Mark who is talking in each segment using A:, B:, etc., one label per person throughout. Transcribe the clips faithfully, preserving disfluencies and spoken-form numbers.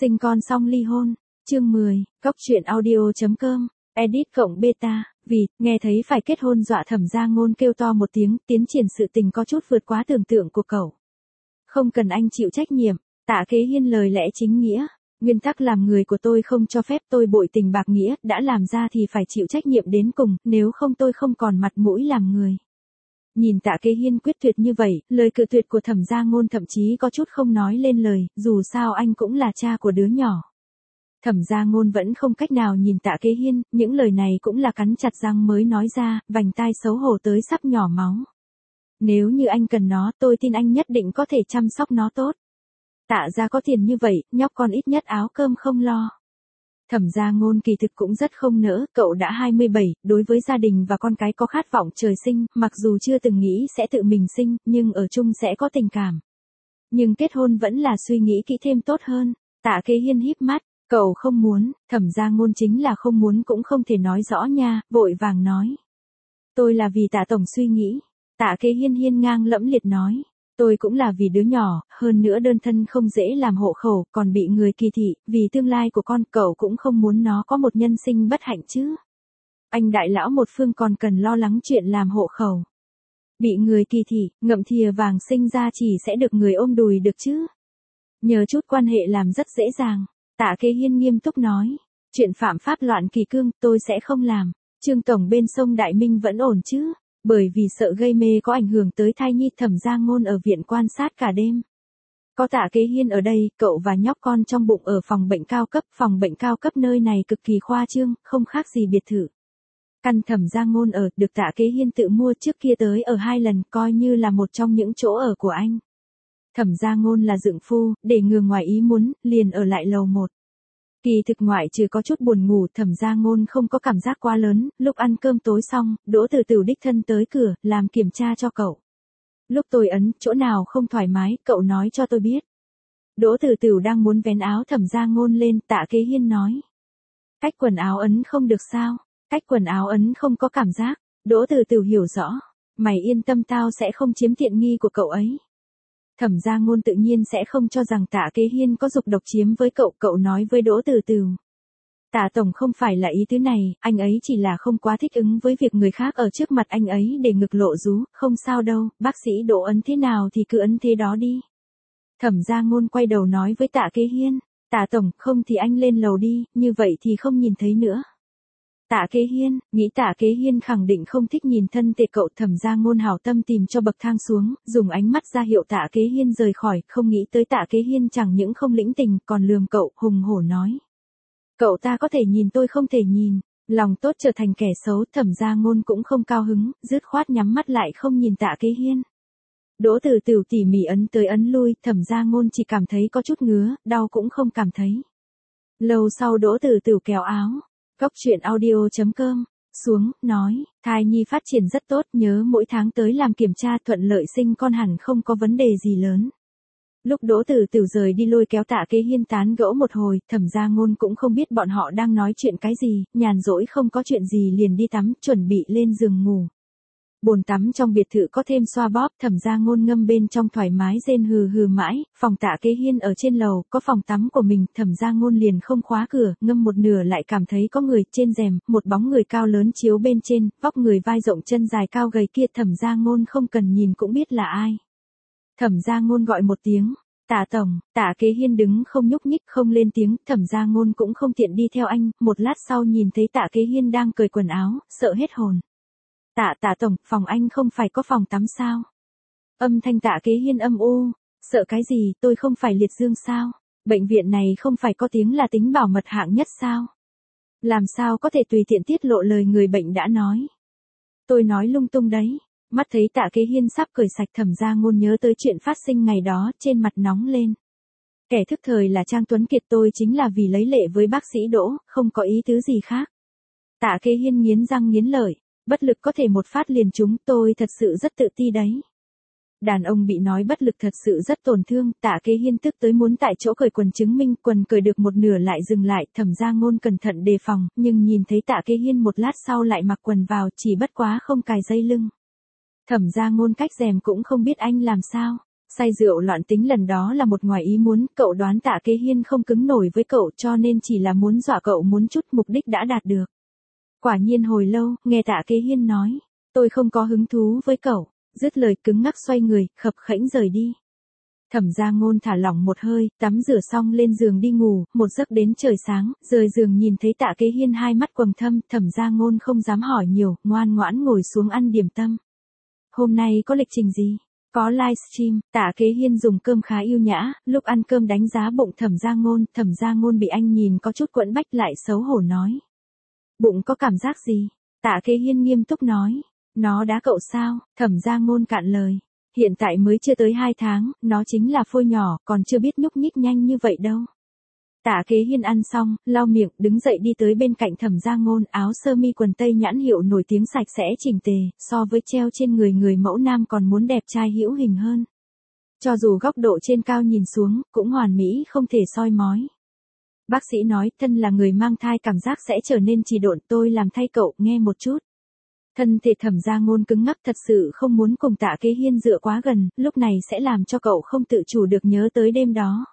A: Sinh con xong ly hôn, chương mười, góc truyện audio chấm com, edit cộng beta, vì, nghe thấy phải kết hôn dọa Thẩm Gia Ngôn kêu to một tiếng, tiến triển sự tình có chút vượt quá tưởng tượng của cậu. Không cần anh chịu trách nhiệm, Tạ Kế Hiên lời lẽ chính nghĩa, nguyên tắc làm người của tôi không cho phép tôi bội tình bạc nghĩa, đã làm ra thì phải chịu trách nhiệm đến cùng, nếu không tôi không còn mặt mũi làm người. Nhìn Tạ Kế Hiên quyết tuyệt như vậy, lời cự tuyệt của Thẩm Gia Ngôn thậm chí có chút không nói lên lời, dù sao anh cũng là cha của đứa nhỏ. Thẩm Gia Ngôn vẫn không cách nào nhìn Tạ Kế Hiên, những lời này cũng là cắn chặt răng mới nói ra, vành tai xấu hổ tới sắp nhỏ máu. Nếu như anh cần nó, tôi tin anh nhất định có thể chăm sóc nó tốt. Tạ gia có tiền như vậy, nhóc con ít nhất áo cơm không lo. Thẩm Gia Ngôn kỳ thực cũng rất không nỡ, cậu đã hai mươi bảy, đối với gia đình và con cái có khát vọng trời sinh, mặc dù chưa từng nghĩ sẽ tự mình sinh, nhưng ở chung sẽ có tình cảm. Nhưng kết hôn vẫn là suy nghĩ kỹ thêm tốt hơn. Tạ Kế Hiên híp mắt, cậu không muốn, Thẩm Gia Ngôn chính là không muốn cũng không thể nói rõ nha, vội vàng nói. Tôi là vì Tạ tổng suy nghĩ. Tạ Kế Hiên hiên ngang lẫm liệt nói. Tôi cũng là vì đứa nhỏ, hơn nữa đơn thân không dễ làm hộ khẩu, còn bị người kỳ thị, vì tương lai của con, cậu cũng không muốn nó có một nhân sinh bất hạnh chứ. Anh đại lão một phương còn cần lo lắng chuyện làm hộ khẩu. Bị người kỳ thị, ngậm thìa vàng sinh ra chỉ sẽ được người ôm đùi được chứ. Nhờ chút quan hệ làm rất dễ dàng. Tạ Kế Hiên nghiêm túc nói. Chuyện phạm pháp loạn kỷ cương tôi sẽ không làm. Trương tổng bên sông Đại Minh vẫn ổn chứ. Bởi vì sợ gây mê có ảnh hưởng tới thai nhi, Thẩm Gia Ngôn ở viện quan sát cả đêm. Có Tạ Kế Hiên ở đây, cậu và nhóc con trong bụng ở phòng bệnh cao cấp, phòng bệnh cao cấp nơi này cực kỳ khoa trương, không khác gì biệt thự. Căn Thẩm Gia Ngôn ở, được Tạ Kế Hiên tự mua trước kia tới ở hai lần, coi như là một trong những chỗ ở của anh. Thẩm Gia Ngôn là dượng phu, để ngừa ngoài ý muốn, liền ở lại lầu một. Kỳ thực ngoại trừ có chút buồn ngủ, Thẩm Gia Ngôn không có cảm giác quá lớn, lúc ăn cơm tối xong, Đỗ Tử Tử đích thân tới cửa, làm kiểm tra cho cậu. Lúc tôi ấn, chỗ nào không thoải mái, cậu nói cho tôi biết. Đỗ Tử Tử đang muốn vén áo Thẩm Gia Ngôn lên, Tạ Kế Hiên nói. Cách quần áo ấn không được sao, cách quần áo ấn không có cảm giác, Đỗ Tử Tử hiểu rõ. Mày yên tâm tao sẽ không chiếm tiện nghi của cậu ấy. Thẩm Gia Ngôn tự nhiên sẽ không cho rằng Tạ Kế Hiên có dục độc chiếm với cậu, cậu nói với Đỗ Tử Tử. Tạ tổng không phải là ý tứ này, anh ấy chỉ là không quá thích ứng với việc người khác ở trước mặt anh ấy để ngực lộ rú, không sao đâu, bác sĩ Đỗ ấn thế nào thì cứ ấn thế đó đi. Thẩm Gia Ngôn quay đầu nói với Tạ Kế Hiên, Tạ tổng, không thì anh lên lầu đi, như vậy thì không nhìn thấy nữa. Tạ Kế Hiên, nghĩ Tạ Kế Hiên khẳng định không thích nhìn thân thể cậu. Thẩm Gia Ngôn hảo tâm tìm cho bậc thang xuống, dùng ánh mắt ra hiệu Tạ Kế Hiên rời khỏi, không nghĩ tới Tạ Kế Hiên chẳng những không lĩnh tình, còn lườm cậu, hùng hổ nói. Cậu ta có thể nhìn tôi không thể nhìn, lòng tốt trở thành kẻ xấu. Thẩm Gia Ngôn cũng không cao hứng, dứt khoát nhắm mắt lại không nhìn Tạ Kế Hiên. Đỗ Tử Tử tỉ mỉ ấn tới ấn lui, Thẩm Gia Ngôn chỉ cảm thấy có chút ngứa, đau cũng không cảm thấy. Lâu sau Đỗ Tử Tử kéo áo. Góc truyện audio chấm com, xuống, nói, thai nhi phát triển rất tốt, nhớ mỗi tháng tới làm kiểm tra, thuận lợi sinh con hẳn không có vấn đề gì lớn. Lúc Đỗ Tử Tử rời đi lôi kéo Tạ Kế Hiên tán gẫu một hồi, Thẩm Gia Ngôn cũng không biết bọn họ đang nói chuyện cái gì, nhàn rỗi không có chuyện gì liền đi tắm, chuẩn bị lên giường ngủ. Bồn tắm trong biệt thự có thêm xoa bóp, Thẩm Gia Ngôn ngâm bên trong thoải mái rên hừ hừ mãi, phòng Tạ Kế Hiên ở trên lầu, có phòng tắm của mình, Thẩm Gia Ngôn liền không khóa cửa, ngâm một nửa lại cảm thấy có người, trên rèm, một bóng người cao lớn chiếu bên trên, vóc người vai rộng chân dài cao gầy kia, Thẩm Gia Ngôn không cần nhìn cũng biết là ai. Thẩm Gia Ngôn gọi một tiếng, Tạ tổng, Tạ Kế Hiên đứng không nhúc nhích không lên tiếng, Thẩm Gia Ngôn cũng không tiện đi theo anh, một lát sau nhìn thấy Tạ Kế Hiên đang cởi quần áo, sợ hết hồn. Tạ Tạ tổng, phòng anh không phải có phòng tắm sao? Âm thanh Tạ Kế Hiên âm u, sợ cái gì, tôi không phải liệt dương sao? Bệnh viện này không phải có tiếng là tính bảo mật hạng nhất sao? Làm sao có thể tùy tiện tiết lộ lời người bệnh đã nói? Tôi nói lung tung đấy. Mắt thấy Tạ Kế Hiên sắp cởi sạch, Thẩm Gia Ngôn nhớ tới chuyện phát sinh ngày đó, trên mặt nóng lên. Kẻ thức thời là Trang Tuấn Kiệt, tôi chính là vì lấy lệ với bác sĩ Đỗ, không có ý tứ gì khác. Tạ Kế Hiên nghiến răng nghiến lợi. Bất lực có thể một phát liền trúng, tôi thật sự rất tự ti đấy. Đàn ông bị nói bất lực thật sự rất tổn thương, Tạ Kế Hiên tức tới muốn tại chỗ cởi quần chứng minh, quần cởi được một nửa lại dừng lại, Thẩm Gia Ngôn cẩn thận đề phòng, nhưng nhìn thấy Tạ Kế Hiên một lát sau lại mặc quần vào, chỉ bất quá không cài dây lưng. Thẩm Gia Ngôn cách rèm cũng không biết anh làm sao, Say rượu loạn tính lần đó là một ngoài ý muốn, cậu đoán Tạ Kế Hiên không cứng nổi với cậu cho nên chỉ là muốn dọa cậu muốn chút, mục đích đã đạt được. Quả nhiên hồi lâu, nghe Tạ Kế Hiên nói, tôi không có hứng thú với cậu, dứt lời cứng ngắc xoay người, khập khẽnh rời đi. Thẩm Gia Ngôn thả lỏng một hơi, tắm rửa xong lên giường đi ngủ, một giấc đến trời sáng, rời giường nhìn thấy Tạ Kế Hiên hai mắt quầng thâm, Thẩm Gia Ngôn không dám hỏi nhiều, ngoan ngoãn ngồi xuống ăn điểm tâm. Hôm nay có lịch trình gì? Có livestream, Tạ Kế Hiên dùng cơm khá yêu nhã, lúc ăn cơm đánh giá bụng Thẩm Gia Ngôn, Thẩm Gia Ngôn bị anh nhìn có chút quẫn bách lại xấu hổ nói. Bụng có cảm giác gì? Tạ Kế Hiên nghiêm túc nói. Nó đá cậu sao? Thẩm Gia Ngôn cạn lời. Hiện tại mới chưa tới hai tháng, nó chính là phôi nhỏ, còn chưa biết nhúc nhích nhanh như vậy đâu. Tạ Kế Hiên ăn xong, lau miệng, đứng dậy đi tới bên cạnh Thẩm Gia Ngôn, áo sơ mi quần tây nhãn hiệu nổi tiếng sạch sẽ chỉnh tề, so với treo trên người người mẫu nam còn muốn đẹp trai hữu hình hơn. Cho dù góc độ trên cao nhìn xuống, cũng hoàn mỹ không thể soi mói. Bác sĩ nói, thân là người mang thai cảm giác sẽ trở nên trì độn, tôi làm thay cậu, nghe một chút. Thân thể Thẩm Gia Ngôn cứng ngắc thật sự không muốn cùng Tạ Kế Hiên dựa quá gần, lúc này sẽ làm cho cậu không tự chủ được nhớ tới đêm đó.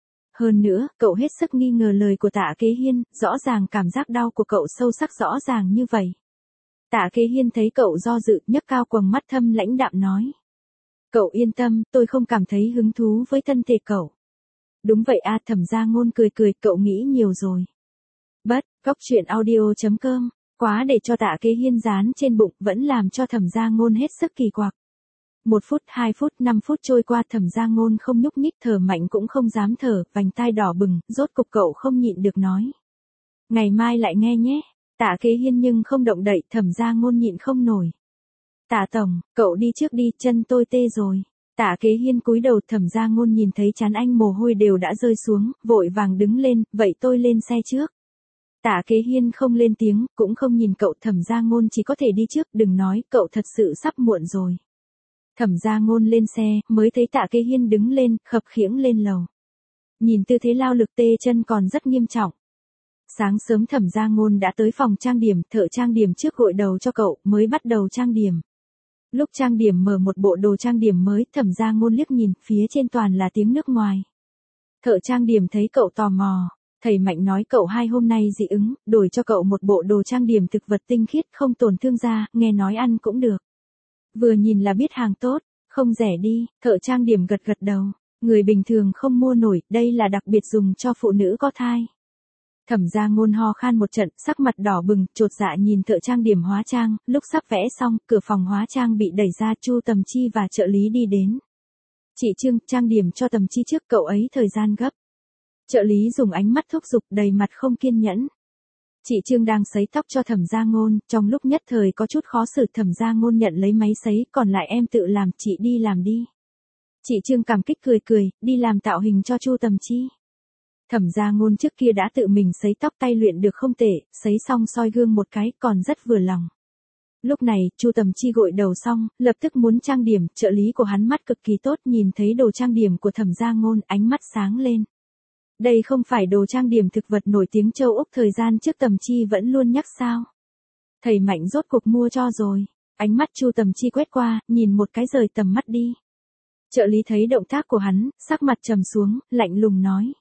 A: Hơn nữa, cậu hết sức nghi ngờ lời của Tạ Kế Hiên, rõ ràng cảm giác đau của cậu sâu sắc rõ ràng như vậy. Tạ Kế Hiên thấy cậu do dự, nhấc cao quầng mắt thâm lãnh đạm nói. Cậu yên tâm, tôi không cảm thấy hứng thú với thân thể cậu. Đúng vậy a, Thẩm Gia Ngôn cười cười, cậu nghĩ nhiều rồi. Bất, góc truyện audio chấm com, quá để cho Tạ Kế Hiên dán trên bụng, vẫn làm cho Thẩm Gia Ngôn hết sức kỳ quặc. Một phút, hai phút, năm phút trôi qua, Thẩm Gia Ngôn không nhúc nhích, thở mạnh cũng không dám thở, vành tai đỏ bừng, rốt cục cậu không nhịn được nói. Ngày mai lại nghe nhé. Tạ Kế Hiên nhưng không động đậy, Thẩm Gia Ngôn nhịn không nổi. Tạ tổng, cậu đi trước đi, chân tôi tê rồi. Tạ Kế Hiên cúi đầu, Thẩm Gia Ngôn nhìn thấy trán anh mồ hôi đều đã rơi xuống, vội vàng đứng lên, vậy tôi lên xe trước. Tạ Kế Hiên không lên tiếng, cũng không nhìn cậu, Thẩm Gia Ngôn chỉ có thể đi trước, đừng nói, cậu thật sự sắp muộn rồi. Thẩm Gia Ngôn lên xe, mới thấy Tạ Kế Hiên đứng lên, khập khiễng lên lầu. Nhìn tư thế lao lực tê chân còn rất nghiêm trọng. Sáng sớm Thẩm Gia Ngôn đã tới phòng trang điểm, thợ trang điểm trước gội đầu cho cậu, mới bắt đầu trang điểm. Lúc trang điểm mở một bộ đồ trang điểm mới, Thẩm Gia Ngôn liếc nhìn, phía trên toàn là tiếng nước ngoài. Thợ trang điểm thấy cậu tò mò. Thầy Mạnh nói cậu hai hôm nay dị ứng, đổi cho cậu một bộ đồ trang điểm thực vật tinh khiết không tổn thương da, nghe nói ăn cũng được. Vừa nhìn là biết hàng tốt, không rẻ đi, thợ trang điểm gật gật đầu. Người bình thường không mua nổi, đây là đặc biệt dùng cho phụ nữ có thai. Thẩm Gia Ngôn ho khan một trận, sắc mặt đỏ bừng, chột dạ nhìn thợ trang điểm hóa trang, lúc sắp vẽ xong, cửa phòng hóa trang bị đẩy ra, Chu Tầm Chi và trợ lý đi đến. Chị Trương, trang điểm cho Tầm Chi trước, cậu ấy thời gian gấp. Trợ lý dùng ánh mắt thúc giục, đầy mặt không kiên nhẫn. Chị Trương đang sấy tóc cho Thẩm Gia Ngôn, trong lúc nhất thời có chút khó xử, Thẩm Gia Ngôn nhận lấy máy sấy, còn lại em tự làm, chị đi làm đi. Chị Trương cảm kích cười cười, đi làm tạo hình cho Chu Tầm Chi. Thẩm Gia Ngôn trước kia đã tự mình sấy tóc, tay luyện được không tệ, sấy xong soi gương một cái, còn rất vừa lòng. Lúc này, Chu Tầm Chi gội đầu xong, lập tức muốn trang điểm, trợ lý của hắn mắt cực kỳ tốt, nhìn thấy đồ trang điểm của Thẩm Gia Ngôn, ánh mắt sáng lên. Đây không phải đồ trang điểm thực vật nổi tiếng châu Úc thời gian trước Tầm Chi vẫn luôn nhắc sao. Thầy Mạnh rốt cuộc mua cho rồi. Ánh mắt Chu Tầm Chi quét qua, nhìn một cái rời tầm mắt đi. Trợ lý thấy động tác của hắn, sắc mặt trầm xuống, lạnh lùng nói.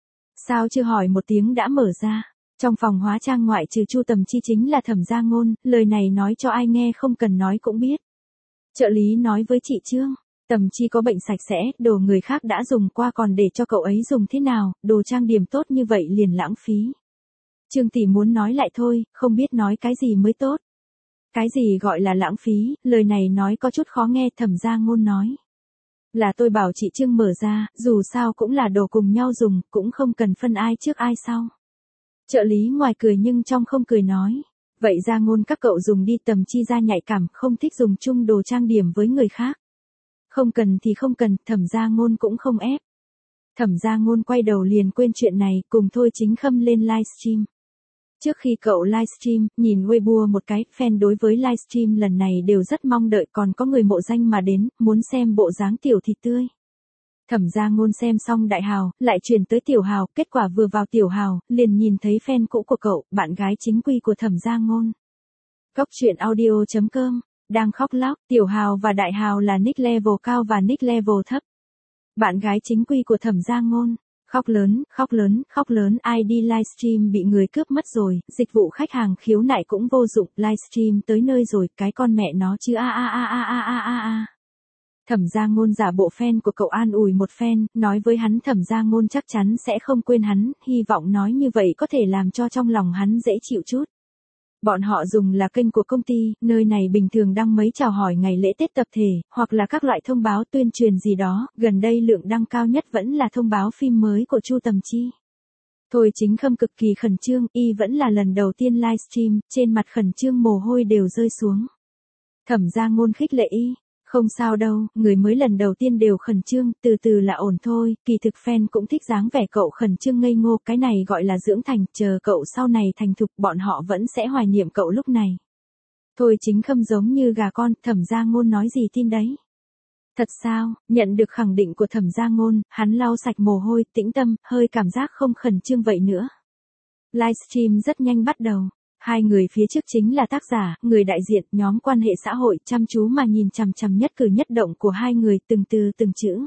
A: Sao chưa hỏi một tiếng đã mở ra. Trong phòng hóa trang ngoại trừ Chu Tầm Chi chính là Thẩm Gia Ngôn, lời này nói cho ai nghe không cần nói cũng biết. Trợ lý nói với chị Trương. Tầm Chi có bệnh sạch sẽ, đồ người khác đã dùng qua còn để cho cậu ấy dùng thế nào, đồ trang điểm tốt như vậy liền lãng phí. Trương tỷ muốn nói lại thôi, không biết nói cái gì mới tốt. Cái gì gọi là lãng phí, lời này nói có chút khó nghe, Thẩm Gia Ngôn nói. Là tôi bảo chị Trương mở ra, dù sao cũng là đồ cùng nhau dùng, cũng không cần phân ai trước ai sau. Trợ lý ngoài cười nhưng trong không cười nói. Vậy Gia Ngôn các cậu dùng đi, Tầm Chi da nhạy cảm, không thích dùng chung đồ trang điểm với người khác. Không cần thì không cần, Thẩm Gia Ngôn cũng không ép. Thẩm Gia Ngôn quay đầu liền quên chuyện này, cùng Thôi Chính Khâm lên livestream. Trước khi cậu livestream, nhìn Weibo một cái, fan đối với livestream lần này đều rất mong đợi, còn có người mộ danh mà đến, muốn xem bộ dáng tiểu thịt tươi. Thẩm Gia Ngôn xem xong Đại Hào, lại chuyển tới Tiểu Hào, kết quả vừa vào Tiểu Hào, liền nhìn thấy fan cũ của cậu, bạn gái chính quy của Thẩm Gia Ngôn. Góc truyện audio chấm com, đang khóc lóc, Tiểu Hào và Đại Hào là nick level cao và nick level thấp. Bạn gái chính quy của Thẩm Gia Ngôn. Khóc lớn, khóc lớn, khóc lớn, i đê livestream bị người cướp mất rồi, dịch vụ khách hàng khiếu nại cũng vô dụng, livestream tới nơi rồi, cái con mẹ nó chứ a a a a a a a a. Thẩm Gia Ngôn giả bộ fan của cậu an ủi một fan, nói với hắn Thẩm Gia Ngôn chắc chắn sẽ không quên hắn, hy vọng nói như vậy có thể làm cho trong lòng hắn dễ chịu chút. Bọn họ dùng là kênh của công ty, nơi này bình thường đăng mấy chào hỏi ngày lễ Tết tập thể, hoặc là các loại thông báo tuyên truyền gì đó, gần đây lượng đăng cao nhất vẫn là thông báo phim mới của Chu Tầm Chi. Thôi Chính Khâm cực kỳ khẩn trương, y vẫn là lần đầu tiên livestream, trên mặt khẩn trương mồ hôi đều rơi xuống. Thẩm Gia Ngôn khích lệ y. Không sao đâu, người mới lần đầu tiên đều khẩn trương, từ từ là ổn thôi, kỳ thực fan cũng thích dáng vẻ cậu khẩn trương ngây ngô, cái này gọi là dưỡng thành, chờ cậu sau này thành thục bọn họ vẫn sẽ hoài niệm cậu lúc này. Thôi Chính Khâm giống như gà con, Thẩm Gia Ngôn nói gì tin đấy. Thật sao, nhận được khẳng định của Thẩm Gia Ngôn, hắn lau sạch mồ hôi, tĩnh tâm, hơi cảm giác không khẩn trương vậy nữa. Livestream rất nhanh bắt đầu. Hai người phía trước chính là tác giả, người đại diện, nhóm quan hệ xã hội, chăm chú mà nhìn chằm chằm nhất cử nhất động của hai người từng từ từng chữ.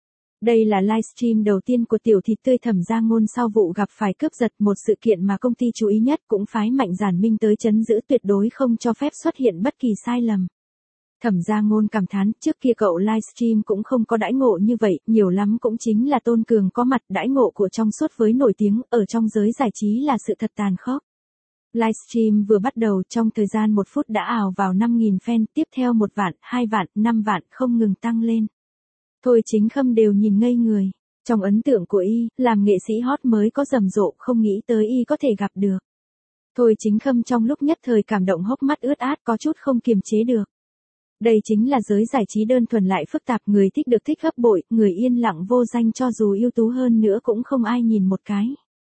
A: Đây là livestream đầu tiên của tiểu thịt tươi Thẩm Gia Ngôn sau vụ gặp phải cướp giật, một sự kiện mà công ty chú ý nhất, cũng phái Mạnh Giản Minh tới trấn giữ tuyệt đối không cho phép xuất hiện bất kỳ sai lầm. Thẩm Gia Ngôn cảm thán, trước kia cậu livestream cũng không có đãi ngộ như vậy, nhiều lắm cũng chính là Tôn Cường có mặt, đãi ngộ của trong suốt với nổi tiếng, ở trong giới giải trí là sự thật tàn khốc. Livestream vừa bắt đầu, trong thời gian một phút đã ào vào năm nghìn fan, tiếp theo một vạn, hai vạn, năm vạn, không ngừng tăng lên. Thôi Chính Khâm đều nhìn ngây người. Trong ấn tượng của y, làm nghệ sĩ hot mới có rầm rộ, không nghĩ tới y có thể gặp được. Thôi Chính Khâm trong lúc nhất thời cảm động hốc mắt ướt át, có chút không kiềm chế được. Đây chính là giới giải trí đơn thuần lại phức tạp, người thích được thích gấp bội, người yên lặng vô danh cho dù ưu tú hơn nữa cũng không ai nhìn một cái.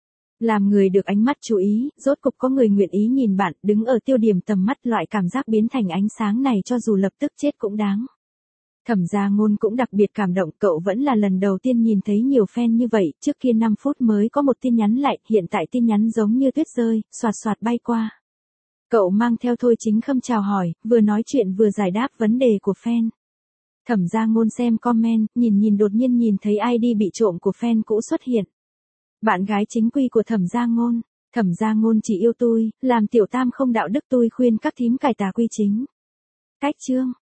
A: Làm người được ánh mắt chú ý, rốt cục có người nguyện ý nhìn bạn, đứng ở tiêu điểm tầm mắt, loại cảm giác biến thành ánh sáng này cho dù lập tức chết cũng đáng. Thẩm Gia Ngôn cũng đặc biệt cảm động, cậu vẫn là lần đầu tiên nhìn thấy nhiều fan như vậy, trước kia năm phút mới có một tin nhắn lại, hiện tại tin nhắn giống như tuyết rơi, xoạt xoạt bay qua. Cậu mang theo Thôi Chính Khâm chào hỏi, vừa nói chuyện vừa giải đáp vấn đề của fan. Thẩm Gia Ngôn xem comment, nhìn nhìn đột nhiên nhìn thấy i đê bị trộm của fan cũ xuất hiện. Bạn gái chính quy của Thẩm Gia Ngôn. Thẩm Gia Ngôn chỉ yêu tôi, làm tiểu tam không đạo đức, tôi khuyên các thím cải tà quy chính. Cách chương.